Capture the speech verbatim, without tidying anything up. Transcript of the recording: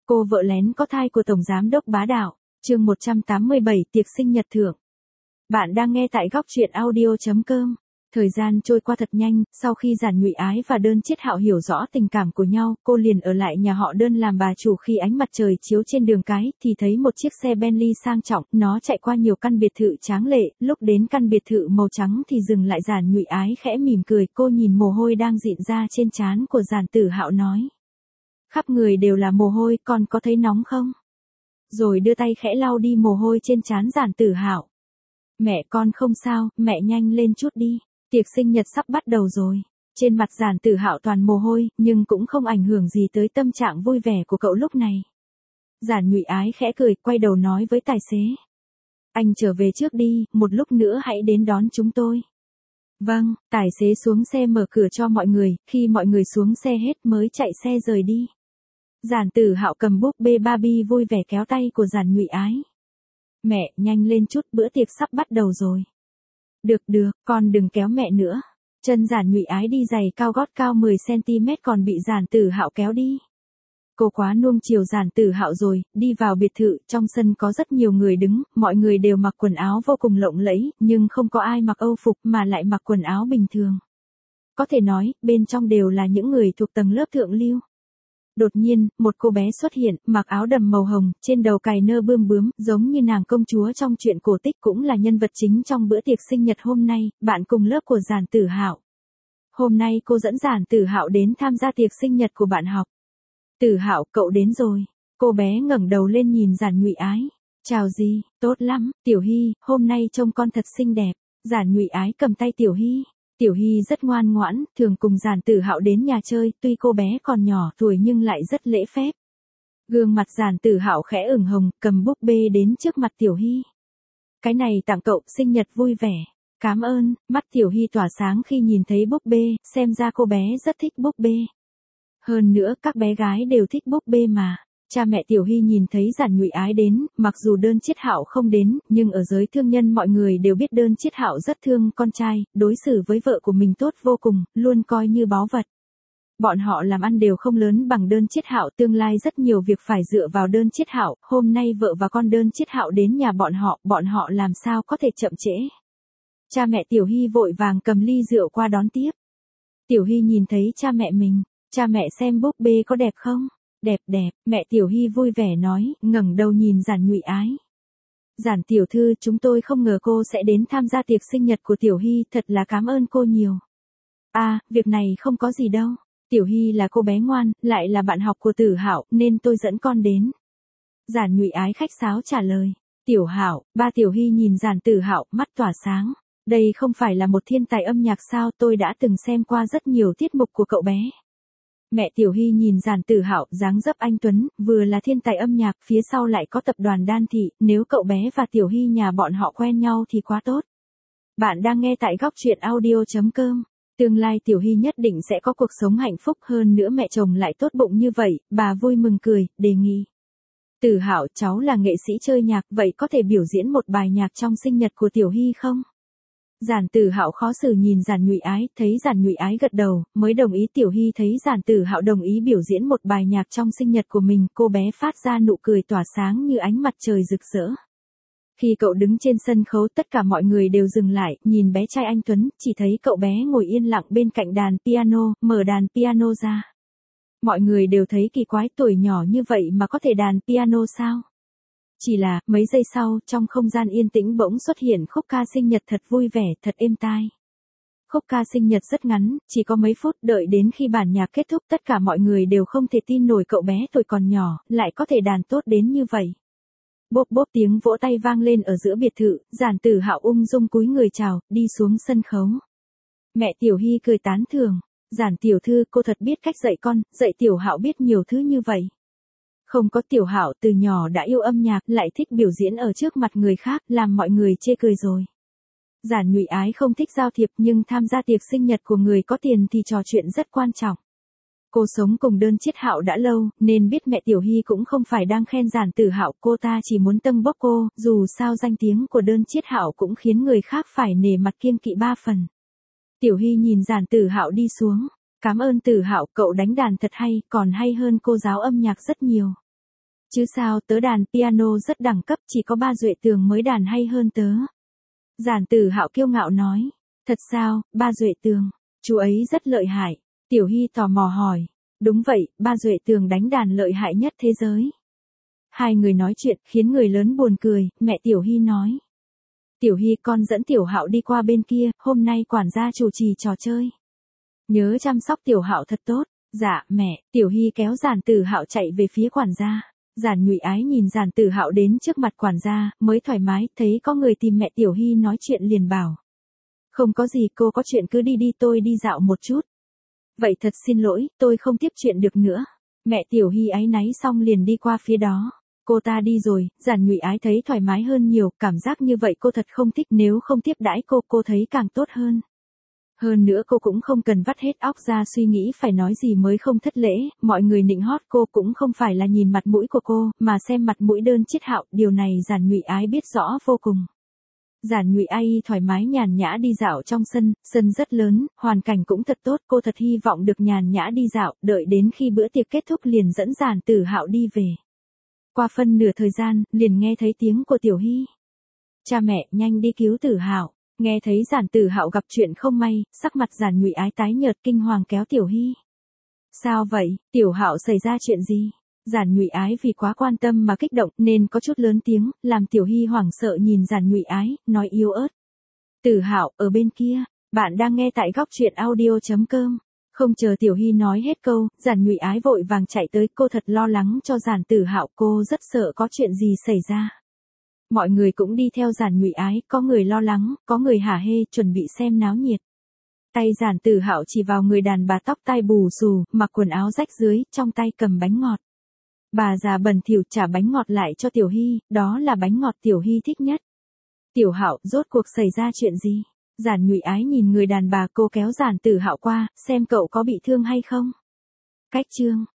Cô vợ lén có thai của Tổng Giám đốc bá đạo, chương một trăm tám mươi bảy tiệc sinh nhật thưởng. Bạn đang nghe tại góc truyện audio chấm com. Thời gian trôi qua thật nhanh, sau khi Giản Nhụy Ái và Đơn Chiết Hạo hiểu rõ tình cảm của nhau, cô liền ở lại nhà họ Đơn làm bà chủ. Khi ánh mặt trời chiếu trên đường cái, thì thấy một chiếc xe Bentley sang trọng, nó chạy qua nhiều căn biệt thự tráng lệ, lúc đến căn biệt thự màu trắng thì dừng lại. Giản Nhụy Ái khẽ mỉm cười, cô nhìn mồ hôi đang rịn ra trên trán của Giản Tử Hạo nói. Khắp người đều là mồ hôi, con có thấy nóng không? Rồi đưa tay khẽ lau đi mồ hôi trên trán Giản Tử Hạo. Mẹ con không sao, mẹ nhanh lên chút đi. Tiệc sinh nhật sắp bắt đầu rồi. Trên mặt Giản Tử Hạo toàn mồ hôi, nhưng cũng không ảnh hưởng gì tới tâm trạng vui vẻ của cậu lúc này. Giản Nhụy Ái khẽ cười, quay đầu nói với tài xế. Anh trở về trước đi, một lúc nữa hãy đến đón chúng tôi. Vâng, tài xế xuống xe mở cửa cho mọi người, khi mọi người xuống xe hết mới chạy xe rời đi. Giản Tử Hạo cầm búp bê Barbie vui vẻ kéo tay của Giản Nhụy Ái. Mẹ, nhanh lên chút, bữa tiệc sắp bắt đầu rồi. Được được, con đừng kéo mẹ nữa. Chân Giản Nhụy Ái đi giày cao gót cao mười xăng ti mét còn bị Giản Tử Hạo kéo đi. Cô quá nuông chiều Giản Tử Hạo rồi. Đi vào biệt thự, trong sân có rất nhiều người đứng, mọi người đều mặc quần áo vô cùng lộng lẫy, nhưng không có ai mặc Âu phục mà lại mặc quần áo bình thường. Có thể nói, bên trong đều là những người thuộc tầng lớp thượng lưu. Đột nhiên, một cô bé xuất hiện, mặc áo đầm màu hồng, trên đầu cài nơ bươm bướm, giống như nàng công chúa trong truyện cổ tích, cũng là nhân vật chính trong bữa tiệc sinh nhật hôm nay, bạn cùng lớp của Giản Tử Hạo. Hôm nay cô dẫn Giản Tử Hạo đến tham gia tiệc sinh nhật của bạn học. Tử Hạo, cậu đến rồi. Cô bé ngẩng đầu lên nhìn Giản Nhụy Ái. Chào gì, tốt lắm, Tiểu Hy, hôm nay trông con thật xinh đẹp. Giản Nhụy Ái cầm tay Tiểu Hy. Tiểu Hy rất ngoan ngoãn, thường cùng Giản Tử Hạo đến nhà chơi, tuy cô bé còn nhỏ tuổi nhưng lại rất lễ phép. Gương mặt Giản Tử Hạo khẽ ửng hồng, cầm búp bê đến trước mặt Tiểu Hy. Cái này tặng cậu, sinh nhật vui vẻ. Cảm ơn, mắt Tiểu Hy tỏa sáng khi nhìn thấy búp bê, xem ra cô bé rất thích búp bê. Hơn nữa, các bé gái đều thích búp bê mà. Cha mẹ Tiểu Hy nhìn thấy Giản Nhụy Ái đến, mặc dù Đơn Chiết Hạo không đến, nhưng ở giới thương nhân mọi người đều biết Đơn Chiết Hạo rất thương con trai, đối xử với vợ của mình tốt vô cùng, luôn coi như báu vật. Bọn họ làm ăn đều không lớn bằng Đơn Chiết Hạo, tương lai rất nhiều việc phải dựa vào Đơn Chiết Hạo, hôm nay vợ và con Đơn Chiết Hạo đến nhà bọn họ, bọn họ làm sao có thể chậm trễ. Cha mẹ Tiểu Hy vội vàng cầm ly rượu qua đón tiếp. Tiểu Hy nhìn thấy cha mẹ mình, cha mẹ xem búp bê có đẹp không? Đẹp đẹp, mẹ Tiểu Hy vui vẻ nói, ngẩng đầu nhìn Giản Nhụy Ái. Giản tiểu thư, chúng tôi không ngờ cô sẽ đến tham gia tiệc sinh nhật của Tiểu Hy, thật là cảm ơn cô nhiều. À, việc này không có gì đâu. Tiểu Hy là cô bé ngoan, lại là bạn học của Tử Hạo, nên tôi dẫn con đến. Giản Nhụy Ái khách sáo trả lời. Tiểu Hạo, ba Tiểu Hy nhìn Giản Tử Hạo, mắt tỏa sáng. Đây không phải là một thiên tài âm nhạc sao, tôi đã từng xem qua rất nhiều tiết mục của cậu bé. Mẹ Tiểu Hy nhìn Giản Tử Hạo, dáng dấp anh tuấn, vừa là thiên tài âm nhạc, phía sau lại có tập đoàn Đan Thị, nếu cậu bé và Tiểu Hy nhà bọn họ quen nhau thì quá tốt. Bạn đang nghe tại góc truyện audio chấm com. Tương lai Tiểu Hy nhất định sẽ có cuộc sống hạnh phúc, hơn nữa mẹ chồng lại tốt bụng như vậy, bà vui mừng cười, đề nghị. Tử Hạo, cháu là nghệ sĩ chơi nhạc, vậy có thể biểu diễn một bài nhạc trong sinh nhật của Tiểu Hy không? Giản Tử Hạo khó xử nhìn Giản Nhụy Ái, thấy Giản Nhụy Ái gật đầu, mới đồng ý. Tiểu Hy thấy Giản Tử Hạo đồng ý biểu diễn một bài nhạc trong sinh nhật của mình, cô bé phát ra nụ cười tỏa sáng như ánh mặt trời rực rỡ. Khi cậu đứng trên sân khấu, tất cả mọi người đều dừng lại, nhìn bé trai anh tuấn, chỉ thấy cậu bé ngồi yên lặng bên cạnh đàn piano, mở đàn piano ra. Mọi người đều thấy kỳ quái, tuổi nhỏ như vậy mà có thể đàn piano sao? Chỉ là, mấy giây sau, trong không gian yên tĩnh bỗng xuất hiện khúc ca sinh nhật thật vui vẻ, thật êm tai. Khúc ca sinh nhật rất ngắn, chỉ có mấy phút, đợi đến khi bản nhạc kết thúc tất cả mọi người đều không thể tin nổi cậu bé tuổi còn nhỏ, lại có thể đàn tốt đến như vậy. Bốp bốp tiếng vỗ tay vang lên ở giữa biệt thự, Giản Tử Hạo ung dung cúi người chào, đi xuống sân khấu. Mẹ Tiểu Hy cười tán thưởng, Giản tiểu thư, cô thật biết cách dạy con, dạy Tiểu Hạo biết nhiều thứ như vậy. Không có Tiểu Hạo từ nhỏ đã yêu âm nhạc, lại thích biểu diễn ở trước mặt người khác, làm mọi người chê cười rồi. Giản Nhụy Ái không thích giao thiệp, nhưng tham gia tiệc sinh nhật của người có tiền thì trò chuyện rất quan trọng. Cô sống cùng Đơn Chiết Hạo đã lâu, nên biết mẹ Tiểu Hy cũng không phải đang khen Giản Tử Hạo, cô ta chỉ muốn tâng bốc cô, dù sao danh tiếng của Đơn Chiết Hạo cũng khiến người khác phải nể mặt kiêng kỵ ba phần. Tiểu Hy nhìn Giản Tử Hạo đi xuống. Cảm ơn Tử Hạo, cậu đánh đàn thật hay, còn hay hơn cô giáo âm nhạc rất nhiều. Chứ sao, tớ đàn piano rất đẳng cấp, chỉ có ba Duệ Tường mới đàn hay hơn tớ. Giản Tử Hạo kiêu ngạo nói. Thật sao, ba Duệ Tường, chú ấy rất lợi hại. Tiểu Hy tò mò hỏi. Đúng vậy, ba Duệ Tường đánh đàn lợi hại nhất thế giới. Hai người nói chuyện, khiến người lớn buồn cười, mẹ Tiểu Hy nói. Tiểu Hy, con dẫn Tiểu Hạo đi qua bên kia, hôm nay quản gia chủ trì trò chơi. Nhớ chăm sóc Tiểu Hạo thật tốt. Dạ, mẹ. Tiểu Hy kéo Giản Tử Hạo chạy về phía quản gia. Giản Nhụy Ái nhìn Giản Tử Hạo đến trước mặt quản gia, mới thoải mái, thấy có người tìm mẹ Tiểu Hy nói chuyện liền bảo. Không có gì, cô có chuyện cứ đi đi, tôi đi dạo một chút. Vậy thật xin lỗi, tôi không tiếp chuyện được nữa. Mẹ Tiểu Hy áy náy xong liền đi qua phía đó. Cô ta đi rồi, Giản Nhụy Ái thấy thoải mái hơn nhiều, cảm giác như vậy cô thật không thích, nếu không tiếp đãi cô, cô thấy càng tốt hơn. Hơn nữa cô cũng không cần vắt hết óc ra suy nghĩ phải nói gì mới không thất lễ, mọi người nịnh hót cô cũng không phải là nhìn mặt mũi của cô, mà xem mặt mũi đơn chiết Hạo, điều này Giản Nhụy Ái biết rõ vô cùng. Giản Nhụy Ái thoải mái nhàn nhã đi dạo trong sân, sân rất lớn, hoàn cảnh cũng thật tốt, cô thật hy vọng được nhàn nhã đi dạo, đợi đến khi bữa tiệc kết thúc liền dẫn Giản Tử Hạo đi về. Qua phân nửa thời gian, liền nghe thấy tiếng của Tiểu Hy. Cha mẹ, nhanh đi cứu Tử Hạo. Nghe thấy Giản Tử Hạo gặp chuyện không may, sắc mặt Giản Nhụy Ái tái nhợt kinh hoàng kéo Tiểu Hy. Sao vậy, Tiểu Hạo xảy ra chuyện gì? Giản Nhụy Ái vì quá quan tâm mà kích động nên có chút lớn tiếng, làm Tiểu Hy hoảng sợ nhìn Giản Nhụy Ái, nói yếu ớt. Tử Hạo, ở bên kia, bạn đang nghe tại góc truyện audio chấm com. Không chờ Tiểu Hy nói hết câu, Giản Nhụy Ái vội vàng chạy tới, cô thật lo lắng cho Giản Tử Hạo, cô rất sợ có chuyện gì xảy ra. Mọi người cũng đi theo Giản Nhụy Ái, có người lo lắng, có người hả hê, chuẩn bị xem náo nhiệt. Tay Giản Tử Hạo chỉ vào người đàn bà tóc tai bù xù, mặc quần áo rách dưới, trong tay cầm bánh ngọt. Bà già bẩn thỉu trả bánh ngọt lại cho Tiểu Hy, đó là bánh ngọt Tiểu Hy thích nhất. Tiểu Hạo, rốt cuộc xảy ra chuyện gì? Giản Nhụy Ái nhìn người đàn bà, cô kéo Giản Tử Hạo qua, xem cậu có bị thương hay không. Cách chương